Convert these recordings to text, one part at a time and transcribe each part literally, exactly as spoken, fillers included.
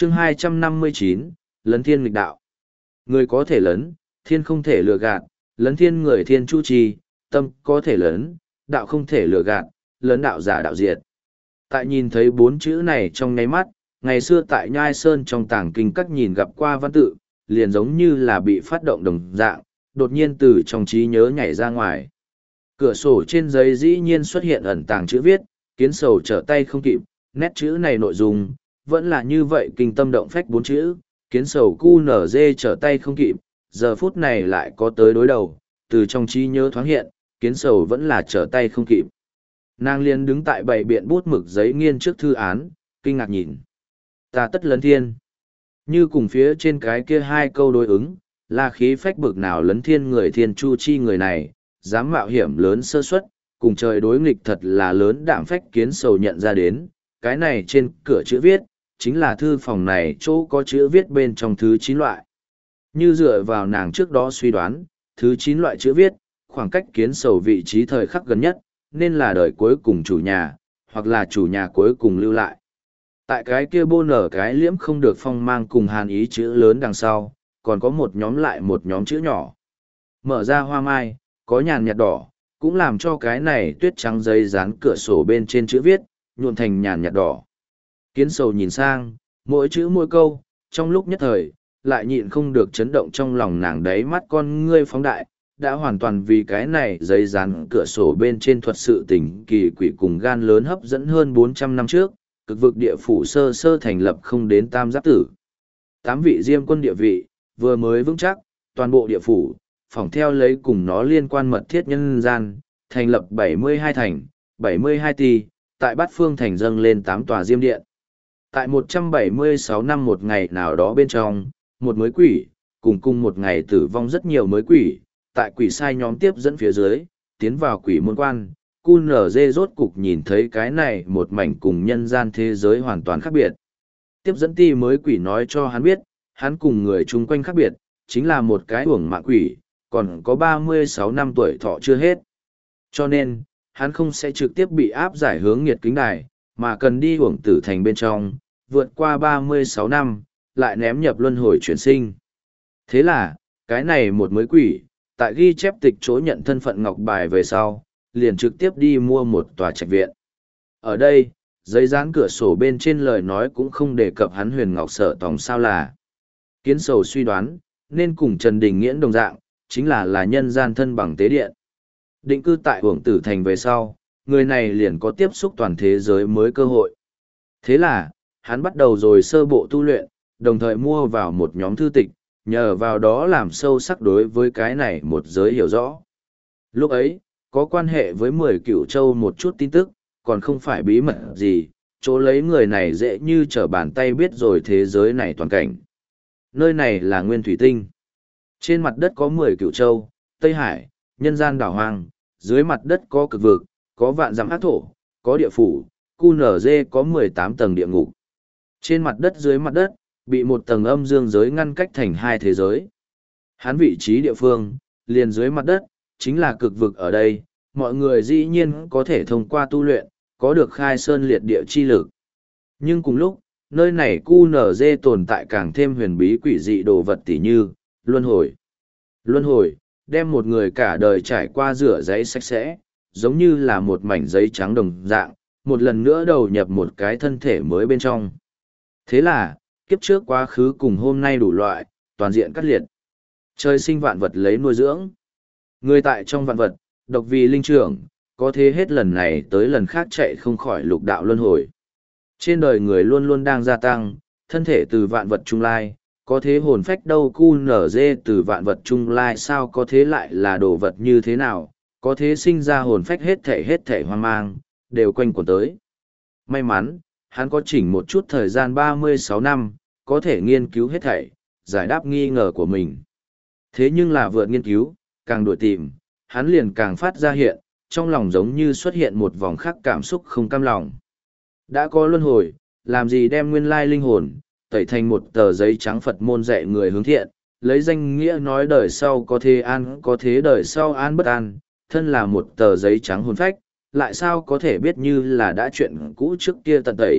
chương hai trăm năm mươi chín, lấn thiên nghịch đạo. Người có thể lấn, thiên không thể lừa gạt, lấn thiên người thiên chu trì, tâm có thể lấn, đạo không thể lừa gạt, lấn đạo giả đạo diệt. Tại nhìn thấy bốn chữ này trong nháy mắt, ngày xưa tại Nhai Sơn trong tàng kinh các nhìn gặp qua văn tự, liền giống như là bị phát động đồng dạng, đột nhiên từ trong trí nhớ nhảy ra ngoài. Cửa sổ trên giấy dĩ nhiên xuất hiện ẩn tàng chữ viết, kiến sầu trở tay không kịp, nét chữ này nội dung, vẫn là như vậy kinh tâm động phách bốn chữ, kiến sầu cu nở dê trở tay không kịp, giờ phút này lại có tới đối đầu, từ trong trí nhớ thoáng hiện, kiến sầu vẫn là trở tay không kịp. Nàng liền đứng tại bày biện bút mực giấy nghiên trước thư án, kinh ngạc nhìn. Ta tất lấn thiên. Như cùng phía trên cái kia hai câu đối ứng, là khí phách bực nào lấn thiên người thiên chu chi người này, dám mạo hiểm lớn sơ suất, cùng trời đối nghịch thật là lớn đạm phách kiến sầu nhận ra đến. Cái này trên cửa chữ viết, chính là thư phòng này chỗ có chữ viết bên trong thứ chín loại. Như dựa vào nàng trước đó suy đoán, thứ chín loại chữ viết, khoảng cách kiến sầu vị trí thời khắc gần nhất, nên là đời cuối cùng chủ nhà, hoặc là chủ nhà cuối cùng lưu lại. Tại cái kia bô nở cái liễm không được phong mang cùng hàn ý chữ lớn đằng sau, còn có một nhóm lại một nhóm chữ nhỏ. Mở ra hoa mai, có nhàn nhạt đỏ, cũng làm cho cái này tuyết trắng giấy dán cửa sổ bên trên chữ viết, nhuộm thành nhàn nhạt đỏ. Kiến sầu nhìn sang, mỗi chữ mỗi câu, trong lúc nhất thời, lại nhịn không được chấn động trong lòng nàng đấy mắt con ngươi phóng đại, đã hoàn toàn vì cái này giấy dán cửa sổ bên trên thuật sự tình kỳ quỷ cùng gan lớn hấp dẫn hơn bốn trăm năm trước, cực vực địa phủ sơ sơ thành lập không đến tam giáp tử. Tám vị diêm quân địa vị, vừa mới vững chắc, toàn bộ địa phủ, phỏng theo lấy cùng nó liên quan mật thiết nhân gian, thành lập bảy mươi hai thành, bảy mươi hai tỷ, tại bát phương thành dâng lên tám tòa diêm điện. Tại một trăm bảy mươi sáu năm một ngày nào đó bên trong, một mới quỷ, cùng cùng một ngày tử vong rất nhiều mới quỷ, tại quỷ sai nhóm tiếp dẫn phía dưới, tiến vào quỷ môn quan, cu nở dê rốt cục nhìn thấy cái này một mảnh cùng nhân gian thế giới hoàn toàn khác biệt. Tiếp dẫn ti mới quỷ nói cho hắn biết, hắn cùng người chung quanh khác biệt, chính là một cái uổng mạng quỷ, còn có ba mươi sáu năm tuổi thọ chưa hết. Cho nên, hắn không sẽ trực tiếp bị áp giải hướng nghiệt kính đài, mà cần đi uổng tử thành bên trong, vượt qua ba mươi sáu năm, lại ném nhập luân hồi chuyển sinh. Thế là, cái này một mới quỷ, tại ghi chép tịch chỗ nhận thân phận ngọc bài về sau, liền trực tiếp đi mua một tòa trạch viện. Ở đây, giấy dán cửa sổ bên trên lời nói cũng không đề cập hắn huyền ngọc sở tòng sao là. Kiến sầu suy đoán, nên cùng Trần Đình Nghiễn đồng dạng, chính là là nhân gian thân bằng tế điện. Định cư tại Uổng Tử Thành về sau, người này liền có tiếp xúc toàn thế giới mới cơ hội. Thế là, hắn bắt đầu rồi sơ bộ tu luyện, đồng thời mua vào một nhóm thư tịch, nhờ vào đó làm sâu sắc đối với cái này một giới hiểu rõ. Lúc ấy, có quan hệ với mười cửu châu một chút tin tức, còn không phải bí mật gì, chỗ lấy người này dễ như trở bàn tay biết rồi thế giới này toàn cảnh. Nơi này là Nguyên Thủy Tinh. Trên mặt đất có mười cửu châu, Tây Hải, nhân gian đảo hoang, dưới mặt đất có cực vực, có vạn dặm ác thổ, có địa phủ, cu nở dê có mười tám tầng địa ngục. Trên mặt đất dưới mặt đất, bị một tầng âm dương giới ngăn cách thành hai thế giới. Hắn vị trí địa phương, liền dưới mặt đất, chính là cực vực ở đây, mọi người dĩ nhiên có thể thông qua tu luyện, có được khai sơn liệt địa chi lực. Nhưng cùng lúc, nơi này cu nở dê tồn tại càng thêm huyền bí quỷ dị đồ vật tỉ như, luân hồi. Luân hồi, đem một người cả đời trải qua rửa giấy sạch sẽ, giống như là một mảnh giấy trắng đồng dạng, một lần nữa đầu nhập một cái thân thể mới bên trong. Thế là, kiếp trước quá khứ cùng hôm nay đủ loại, toàn diện cắt liệt. Trời sinh vạn vật lấy nuôi dưỡng. Người tại trong vạn vật, độc vì linh trưởng, có thế hết lần này tới lần khác chạy không khỏi lục đạo luân hồi. Trên đời người luôn luôn đang gia tăng, thân thể từ vạn vật trung lai, có thế hồn phách đâu cu nở dê từ vạn vật trung lai sao có thế lại là đồ vật như thế nào, có thế sinh ra hồn phách hết thể hết thể hoang mang, đều quanh quẩn tới. May mắn, hắn có chỉnh một chút thời gian ba mươi sáu năm, có thể nghiên cứu hết thảy, giải đáp nghi ngờ của mình. Thế nhưng là vượt nghiên cứu, càng đuổi tìm, hắn liền càng phát ra hiện, trong lòng giống như xuất hiện một vòng khác cảm xúc không cam lòng. Đã có luân hồi, làm gì đem nguyên lai linh hồn, tẩy thành một tờ giấy trắng Phật môn dạy người hướng thiện, lấy danh nghĩa nói đời sau có thế an có thế đời sau an bất an, thân là một tờ giấy trắng hồn phách, lại sao có thể biết như là đã chuyện cũ trước kia tận tẩy,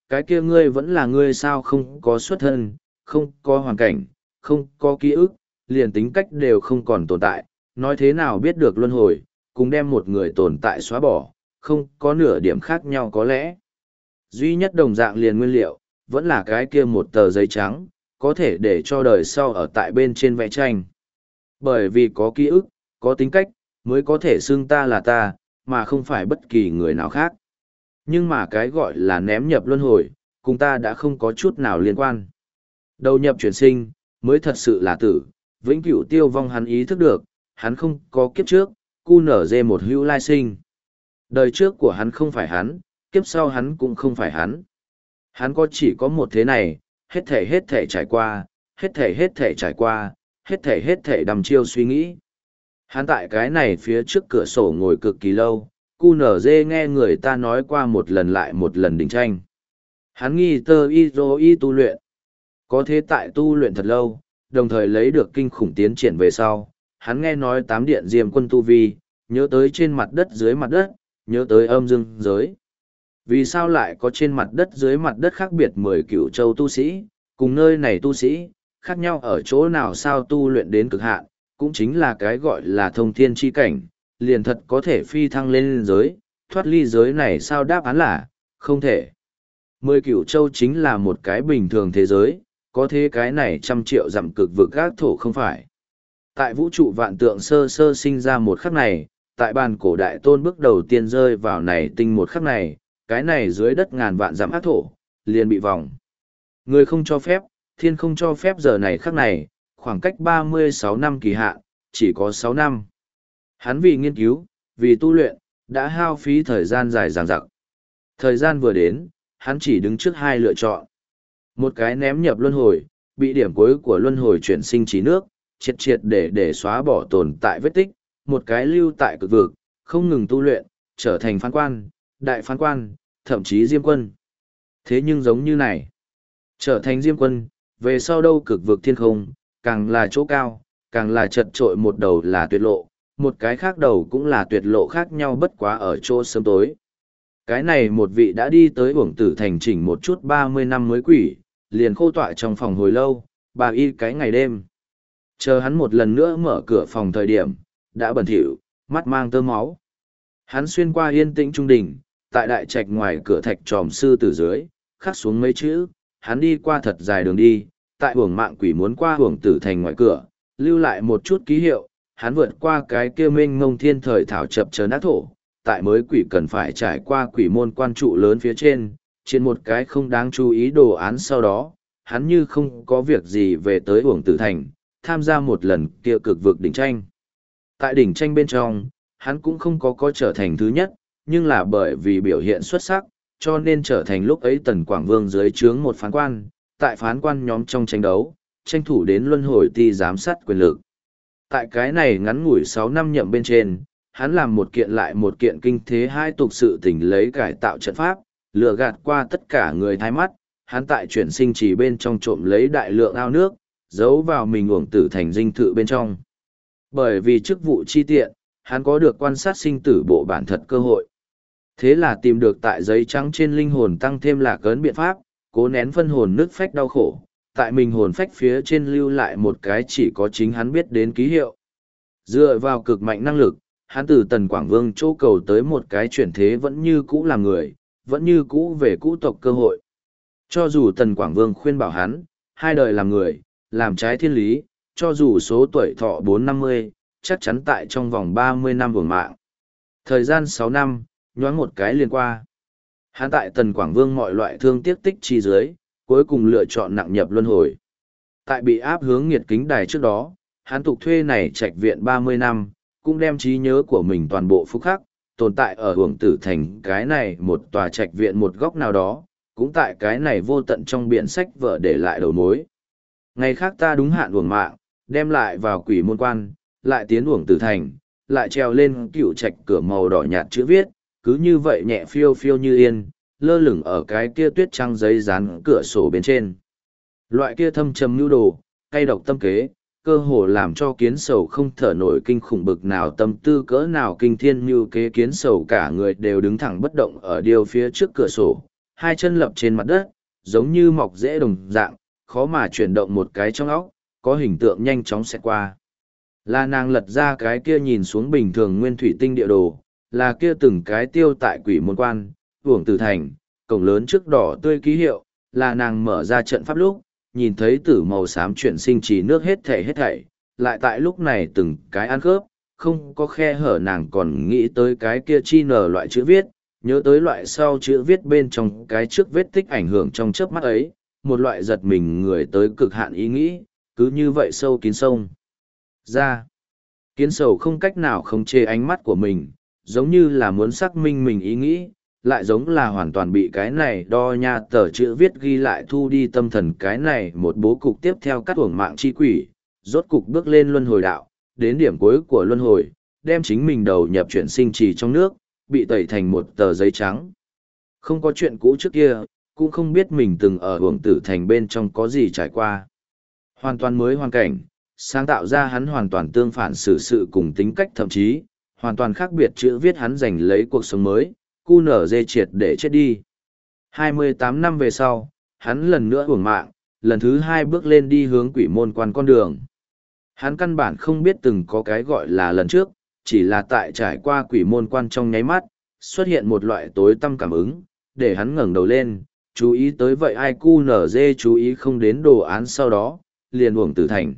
cái kia ngươi vẫn là ngươi sao, không có xuất thân, không có hoàn cảnh, không có ký ức, liền tính cách đều không còn tồn tại, nói thế nào biết được luân hồi, cùng đem một người tồn tại xóa bỏ, không có nửa điểm khác nhau có lẽ. Duy nhất đồng dạng liền nguyên liệu, vẫn là cái kia một tờ giấy trắng, có thể để cho đời sau ở tại bên trên vẽ tranh. Bởi vì có ký ức, có tính cách, mới có thể xưng ta là ta, mà không phải bất kỳ người nào khác. Nhưng mà cái gọi là ném nhập luân hồi, cùng ta đã không có chút nào liên quan. Đầu nhập chuyển sinh, mới thật sự là tử, vĩnh cửu tiêu vong hắn ý thức được, hắn không có kiếp trước, cu nở dê một hữu lai sinh. Đời trước của hắn không phải hắn, kiếp sau hắn cũng không phải hắn. Hắn có chỉ có một thế này, hết thể hết thể trải qua, hết thể hết thể trải qua, hết thể hết thể đầm chiêu suy nghĩ. Hắn tại cái này phía trước cửa sổ ngồi cực kỳ lâu, cu nở dê nghe người ta nói qua một lần lại một lần đỉnh tranh. Hắn nghi tơ y dô y tu luyện. Có thế tại tu luyện thật lâu, đồng thời lấy được kinh khủng tiến triển về sau, hắn nghe nói tám điện diêm quân tu vi, nhớ tới trên mặt đất dưới mặt đất, nhớ tới âm dương giới. Vì sao lại có trên mặt đất dưới mặt đất khác biệt mười cửu châu tu sĩ, cùng nơi này tu sĩ, khác nhau ở chỗ nào sao tu luyện đến cực hạn, cũng chính là cái gọi là thông thiên chi cảnh, liền thật có thể phi thăng lên giới, thoát ly giới này sao đáp án là, không thể. Mười cửu châu chính là một cái bình thường thế giới, có thế cái này trăm triệu dặm cực vực gác thổ không phải. Tại vũ trụ vạn tượng sơ sơ sinh ra một khắc này, tại bàn cổ đại tôn bước đầu tiên rơi vào này tinh một khắc này, cái này dưới đất ngàn vạn dặm ác thổ, liền bị vòng. Người không cho phép, thiên không cho phép giờ này khắc này, khoảng cách ba mươi sáu năm kỳ hạn, chỉ có sáu năm. Hắn vì nghiên cứu, vì tu luyện, đã hao phí thời gian dài dằng dặc. Thời gian vừa đến, hắn chỉ đứng trước hai lựa chọn. Một cái ném nhập luân hồi, bị điểm cuối của luân hồi chuyển sinh trí nước, triệt triệt để để xóa bỏ tồn tại vết tích, một cái lưu tại cực vực, không ngừng tu luyện, trở thành phán quan, đại phán quan, thậm chí diêm quân. Thế nhưng giống như này, trở thành diêm quân, về sau đâu cực vực thiên không, càng là chỗ cao, càng là chật trội, một đầu là tuyệt lộ, một cái khác đầu cũng là tuyệt lộ khác nhau bất quá ở chỗ sớm tối. Cái này một vị đã đi tới uổng tử thành chỉnh một chút ba mươi năm mới quỷ, liền khô tọa trong phòng hồi lâu, bà y cái ngày đêm. Chờ hắn một lần nữa mở cửa phòng thời điểm, đã bẩn thỉu, mắt mang tơ máu. Hắn xuyên qua yên tĩnh trung đình, tại đại trạch ngoài cửa thạch tròm sư tử dưới, khắc xuống mấy chữ, hắn đi qua thật dài đường đi, tại uổng mạng quỷ muốn qua uổng tử thành ngoài cửa, lưu lại một chút ký hiệu, hắn vượt qua cái kia mênh mông thiên thời thảo chập chớ nát thổ, tại mới quỷ cần phải trải qua quỷ môn quan trụ lớn phía trên, trên một cái không đáng chú ý đồ án sau đó, hắn như không có việc gì về tới uổng tử thành, tham gia một lần kia cực vực đỉnh tranh. Tại đỉnh tranh bên trong, hắn cũng không có có trở thành thứ nhất, nhưng là bởi vì biểu hiện xuất sắc, cho nên trở thành lúc ấy Tần Quảng Vương dưới trướng một phán quan, tại phán quan nhóm trong tranh đấu, tranh thủ đến luân hồi ti giám sát quyền lực. Tại cái này ngắn ngủi sáu năm nhậm bên trên, hắn làm một kiện lại một kiện kinh thế hai tục sự tình lấy cải tạo trận pháp, lừa gạt qua tất cả người thái mắt, hắn tại chuyển sinh trì bên trong trộm lấy đại lượng ao nước, giấu vào mình uổng tử thành dinh thự bên trong. Bởi vì chức vụ chi tiện, hắn có được quan sát sinh tử bộ bản thật cơ hội. Thế là tìm được tại giấy trắng trên linh hồn tăng thêm lạc ấn biện pháp, cố nén phân hồn nứt phách đau khổ, tại mình hồn phách phía trên lưu lại một cái chỉ có chính hắn biết đến ký hiệu. Dựa vào cực mạnh năng lực, hắn từ Tần Quảng Vương chỗ cầu tới một cái chuyển thế vẫn như cũ là người, vẫn như cũ về cũ tộc cơ hội. Cho dù Tần Quảng Vương khuyên bảo hắn, hai đời làm người, làm trái thiên lý, cho dù số tuổi thọ bốn năm mươi, chắc chắn tại trong vòng ba mươi năm vừa mạng. Thời gian sáu năm, nhoáng một cái liền qua. Hắn tại Tần Quảng Vương mọi loại thương tiếc tích chi dưới, cuối cùng lựa chọn nặng nhập luân hồi. Tại bị áp hướng nghiệt kính đài trước đó, hắn tục thuê này trạch viện ba mươi năm, cũng đem trí nhớ của mình toàn bộ phúc khắc, tồn tại ở hưởng tử thành cái này một tòa trạch viện một góc nào đó, cũng tại cái này vô tận trong biển sách vở để lại đầu mối. Ngày khác ta đúng hạn uổng mạng, đem lại vào quỷ môn quan, lại tiến uổng tử thành, lại treo lên cựu trạch cửa màu đỏ nhạt chữ viết, cứ như vậy nhẹ phiêu phiêu như yên, lơ lửng ở cái kia tuyết trắng giấy dán cửa sổ bên trên. Loại kia thâm trầm nhu đồ, cay độc tâm kế, cơ hồ làm cho kiến sầu không thở nổi kinh khủng bực nào tâm tư cỡ nào kinh thiên như kế kiến sầu cả người đều đứng thẳng bất động ở điều phía trước cửa sổ, hai chân lập trên mặt đất, giống như mọc rễ đồng dạng, khó mà chuyển động một cái trong óc, có hình tượng nhanh chóng xẹt qua. Là nàng lật ra cái kia nhìn xuống bình thường nguyên thủy tinh địa đồ, là kia từng cái tiêu tại quỷ môn quan, uổng tử thành, cổng lớn trước đỏ tươi ký hiệu, là nàng mở ra trận pháp lúc, nhìn thấy tử màu xám chuyển sinh chỉ nước hết thảy hết thảy, lại tại lúc này từng cái ăn khớp, không có khe hở nàng còn nghĩ tới cái kia chi nở loại chữ viết, nhớ tới loại sau chữ viết bên trong cái trước vết tích ảnh hưởng trong chớp mắt ấy, một loại giật mình người tới cực hạn ý nghĩ, cứ như vậy sâu kín sông. Ra, kiến sầu không cách nào khống chế ánh mắt của mình, giống như là muốn xác minh mình ý nghĩ, lại giống là hoàn toàn bị cái này đo nha tờ chữ viết ghi lại thu đi tâm thần cái này một bố cục tiếp theo cắt uổng mạng chi quỷ, rốt cục bước lên luân hồi đạo, đến điểm cuối của luân hồi, đem chính mình đầu nhập chuyển sinh trì trong nước, bị tẩy thành một tờ giấy trắng. Không có chuyện cũ trước kia, cũng không biết mình từng ở uổng tử thành bên trong có gì trải qua. Hoàn toàn mới hoàn cảnh, sáng tạo ra hắn hoàn toàn tương phản xử sự cùng tính cách thậm chí, hoàn toàn khác biệt chữ viết hắn giành lấy cuộc sống mới, cu nở dê triệt để chết đi. hai mươi tám năm về sau, hắn lần nữa uổng mạng, lần thứ hai bước lên đi hướng quỷ môn quan con đường. Hắn căn bản không biết từng có cái gọi là lần trước, chỉ là tại trải qua quỷ môn quan trong nháy mắt, xuất hiện một loại tối tâm cảm ứng, để hắn ngẩng đầu lên, chú ý tới vậy ai cu nở dê chú ý không đến đồ án sau đó, liền uổng tử thành.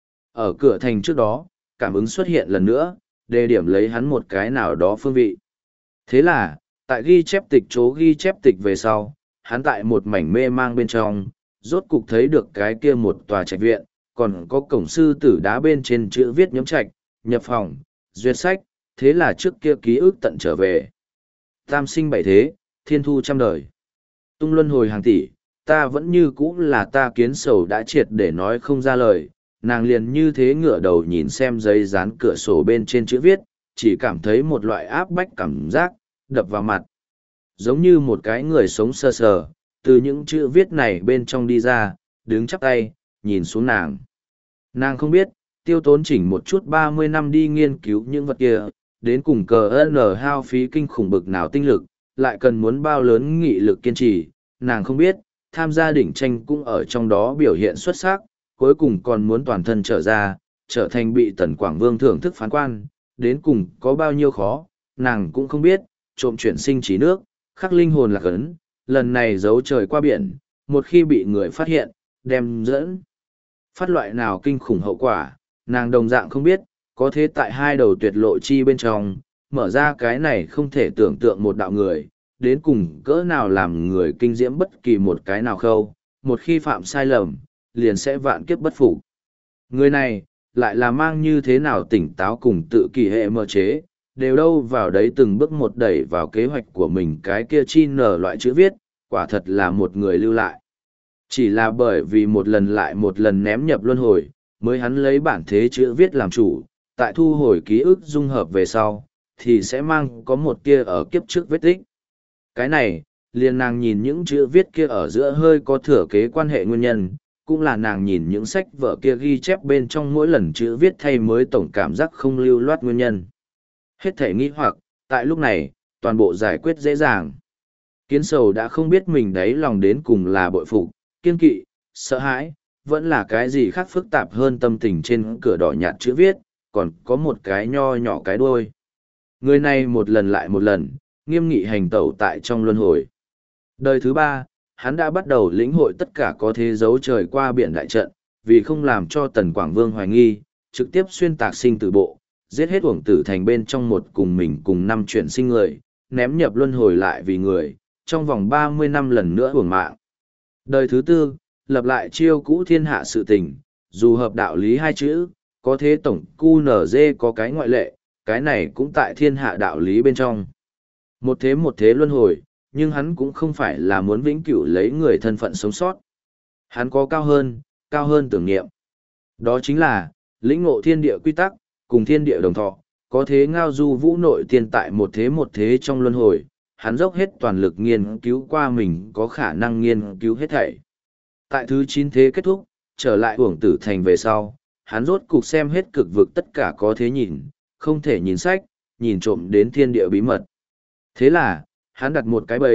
Ở cửa thành trước đó, cảm ứng xuất hiện lần nữa, đề điểm lấy hắn một cái nào đó phương vị. Thế là, tại ghi chép tịch chỗ ghi chép tịch về sau, hắn tại một mảnh mê mang bên trong, rốt cục thấy được cái kia một tòa trạch viện, còn có cổng sư tử đá bên trên chữ viết nhóm trạch, nhập phòng, duyệt sách, thế là trước kia ký ức tận trở về. Tam sinh bảy thế, thiên thu trăm đời. Tung luân hồi hàng tỷ, ta vẫn như cũ là ta kiến sầu đã triệt để nói không ra lời, nàng liền như thế ngửa đầu nhìn xem giấy dán cửa sổ bên trên chữ viết, chỉ cảm thấy một loại áp bách cảm giác, đập vào mặt. Giống như một cái người sống sơ sờ, từ những chữ viết này bên trong đi ra, đứng chắp tay, nhìn xuống nàng. Nàng không biết, tiêu tốn chỉnh một chút ba mươi năm đi nghiên cứu những vật kia, đến cùng cờ n hao phí kinh khủng bực nào tinh lực, lại cần muốn bao lớn nghị lực kiên trì, nàng không biết, tham gia đỉnh tranh cũng ở trong đó biểu hiện xuất sắc, cuối cùng còn muốn toàn thân trở ra, trở thành bị Tần Quảng Vương thưởng thức phán quan, đến cùng có bao nhiêu khó, nàng cũng không biết, trộm chuyển sinh trí nước, khắc linh hồn lạc ấn, lần này giấu trời qua biển, một khi bị người phát hiện, đem dẫn. Phát loại nào kinh khủng hậu quả, nàng đồng dạng không biết, có thế tại hai đầu tuyệt lộ chi bên trong, mở ra cái này không thể tưởng tượng một đạo người, đến cùng cỡ nào làm người kinh diễm bất kỳ một cái nào khâu, một khi phạm sai lầm, liền sẽ vạn kiếp bất phục. Người này, lại là mang như thế nào tỉnh táo cùng tự kỳ hệ mơ chế, đều đâu vào đấy từng bước một đẩy vào kế hoạch của mình cái kia chi nở loại chữ viết, quả thật là một người lưu lại. Chỉ là bởi vì một lần lại một lần ném nhập luân hồi, mới hắn lấy bản thế chữ viết làm chủ, tại thu hồi ký ức dung hợp về sau, thì sẽ mang có một kia ở kiếp trước vết tích. Cái này, liền nàng nhìn những chữ viết kia ở giữa hơi có thừa kế quan hệ nguyên nhân, cũng là nàng nhìn những sách vở kia ghi chép bên trong mỗi lần chữ viết thay mới tổng cảm giác không lưu loát nguyên nhân. Hết thể nghĩ hoặc, tại lúc này, toàn bộ giải quyết dễ dàng. Kiến sầu đã không biết mình đấy lòng đến cùng là bội phục, kiên kỵ, sợ hãi, vẫn là cái gì khác phức tạp hơn tâm tình trên cửa đỏ nhạt chữ viết, còn có một cái nho nhỏ cái đuôi. Người này một lần lại một lần, nghiêm nghị hành tẩu tại trong luân hồi. Đời thứ ba, hắn đã bắt đầu lĩnh hội tất cả có thế giấu trời qua biển đại trận, vì không làm cho Tần Quảng Vương hoài nghi, trực tiếp xuyên tạc sinh tử bộ, giết hết uổng tử thành bên trong một cùng mình cùng năm chuyển sinh người, ném nhập luân hồi lại vì người, trong vòng ba mươi năm lần nữa uổng mạng. Đời thứ tư, lập lại chiêu cũ thiên hạ sự tình, dù hợp đạo lý hai chữ, có thế tổng cu nở dê có cái ngoại lệ, cái này cũng tại thiên hạ đạo lý bên trong. Một thế một thế luân hồi, nhưng hắn cũng không phải là muốn vĩnh cửu lấy người thân phận sống sót. Hắn có cao hơn, cao hơn tưởng niệm. Đó chính là, lĩnh ngộ thiên địa quy tắc, cùng thiên địa đồng thọ, có thế ngao du vũ nội tiên tại một thế một thế trong luân hồi, hắn dốc hết toàn lực nghiên cứu qua mình có khả năng nghiên cứu hết thảy. Tại thứ chín thế kết thúc, trở lại uổng tử thành về sau, hắn rốt cục xem hết cực vực tất cả có thế nhìn, không thể nhìn sách, nhìn trộm đến thiên địa bí mật. Thế là, hắn đặt một cái bẫy,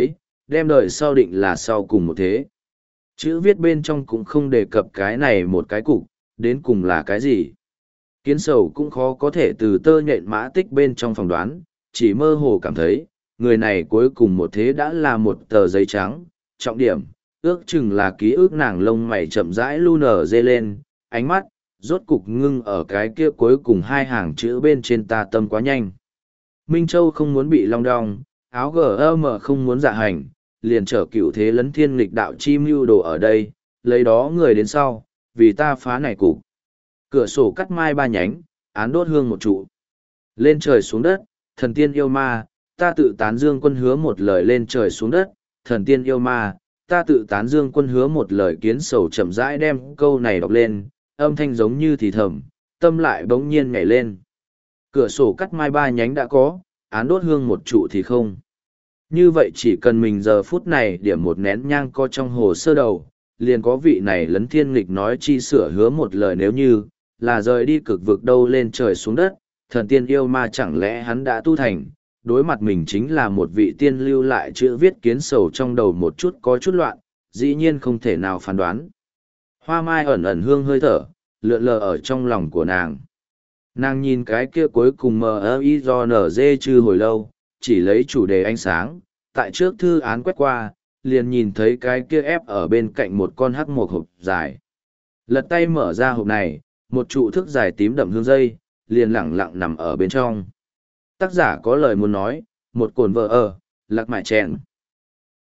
đem đời sau định là sau cùng một thế. Chữ viết bên trong cũng không đề cập cái này một cái cục, đến cùng là cái gì. Kiến sầu cũng khó có thể từ tơ nhện mã tích bên trong phỏng đoán, chỉ mơ hồ cảm thấy, người này cuối cùng một thế đã là một tờ giấy trắng, trọng điểm, ước chừng là ký ức nàng lông mày chậm rãi lu nở dê lên, ánh mắt, rốt cục ngưng ở cái kia cuối cùng hai hàng chữ bên trên ta tâm quá nhanh. Minh Châu không muốn bị long đong, áo gm không muốn dạ hành, liền trở cựu thế lấn thiên nghịch đạo chi mưu đồ ở đây, lấy đó người đến sau, vì ta phá này cục. Cửa sổ cắt mai ba nhánh, án đốt hương một trụ. Lên trời xuống đất, thần tiên yêu ma, ta tự tán dương quân hứa một lời lên trời xuống đất, thần tiên yêu ma, ta tự tán dương quân hứa một lời kiến sầu chậm rãi đem câu này đọc lên, âm thanh giống như thì thầm, tâm lại bỗng nhiên nhảy lên. Cửa sổ cắt mai ba nhánh đã có, án đốt hương một trụ thì không. Như vậy chỉ cần mình giờ phút này điểm một nén nhang co trong hồ sơ đầu, liền có vị này lấn thiên nghịch nói chi sửa hứa một lời nếu như, là rời đi cực vực đâu lên trời xuống đất, thần tiên yêu ma chẳng lẽ hắn đã tu thành, đối mặt mình chính là một vị tiên lưu lại chữ viết kiến sầu trong đầu một chút có chút loạn, dĩ nhiên không thể nào phán đoán. Hoa mai ẩn ẩn hương hơi thở, lượn lờ ở trong lòng của nàng. Nàng nhìn cái kia cuối cùng mờ ơ y do nở dê chư hồi lâu, chỉ lấy chủ đề ánh sáng, tại trước thư án quét qua, liền nhìn thấy cái kia ép ở bên cạnh một con hắc một hộp dài. Lật tay mở ra hộp này, một trụ thức dài tím đậm hương dây, liền lẳng lặng nằm ở bên trong. Tác giả có lời muốn nói, một cồn vợ ở, lạc mại chèn.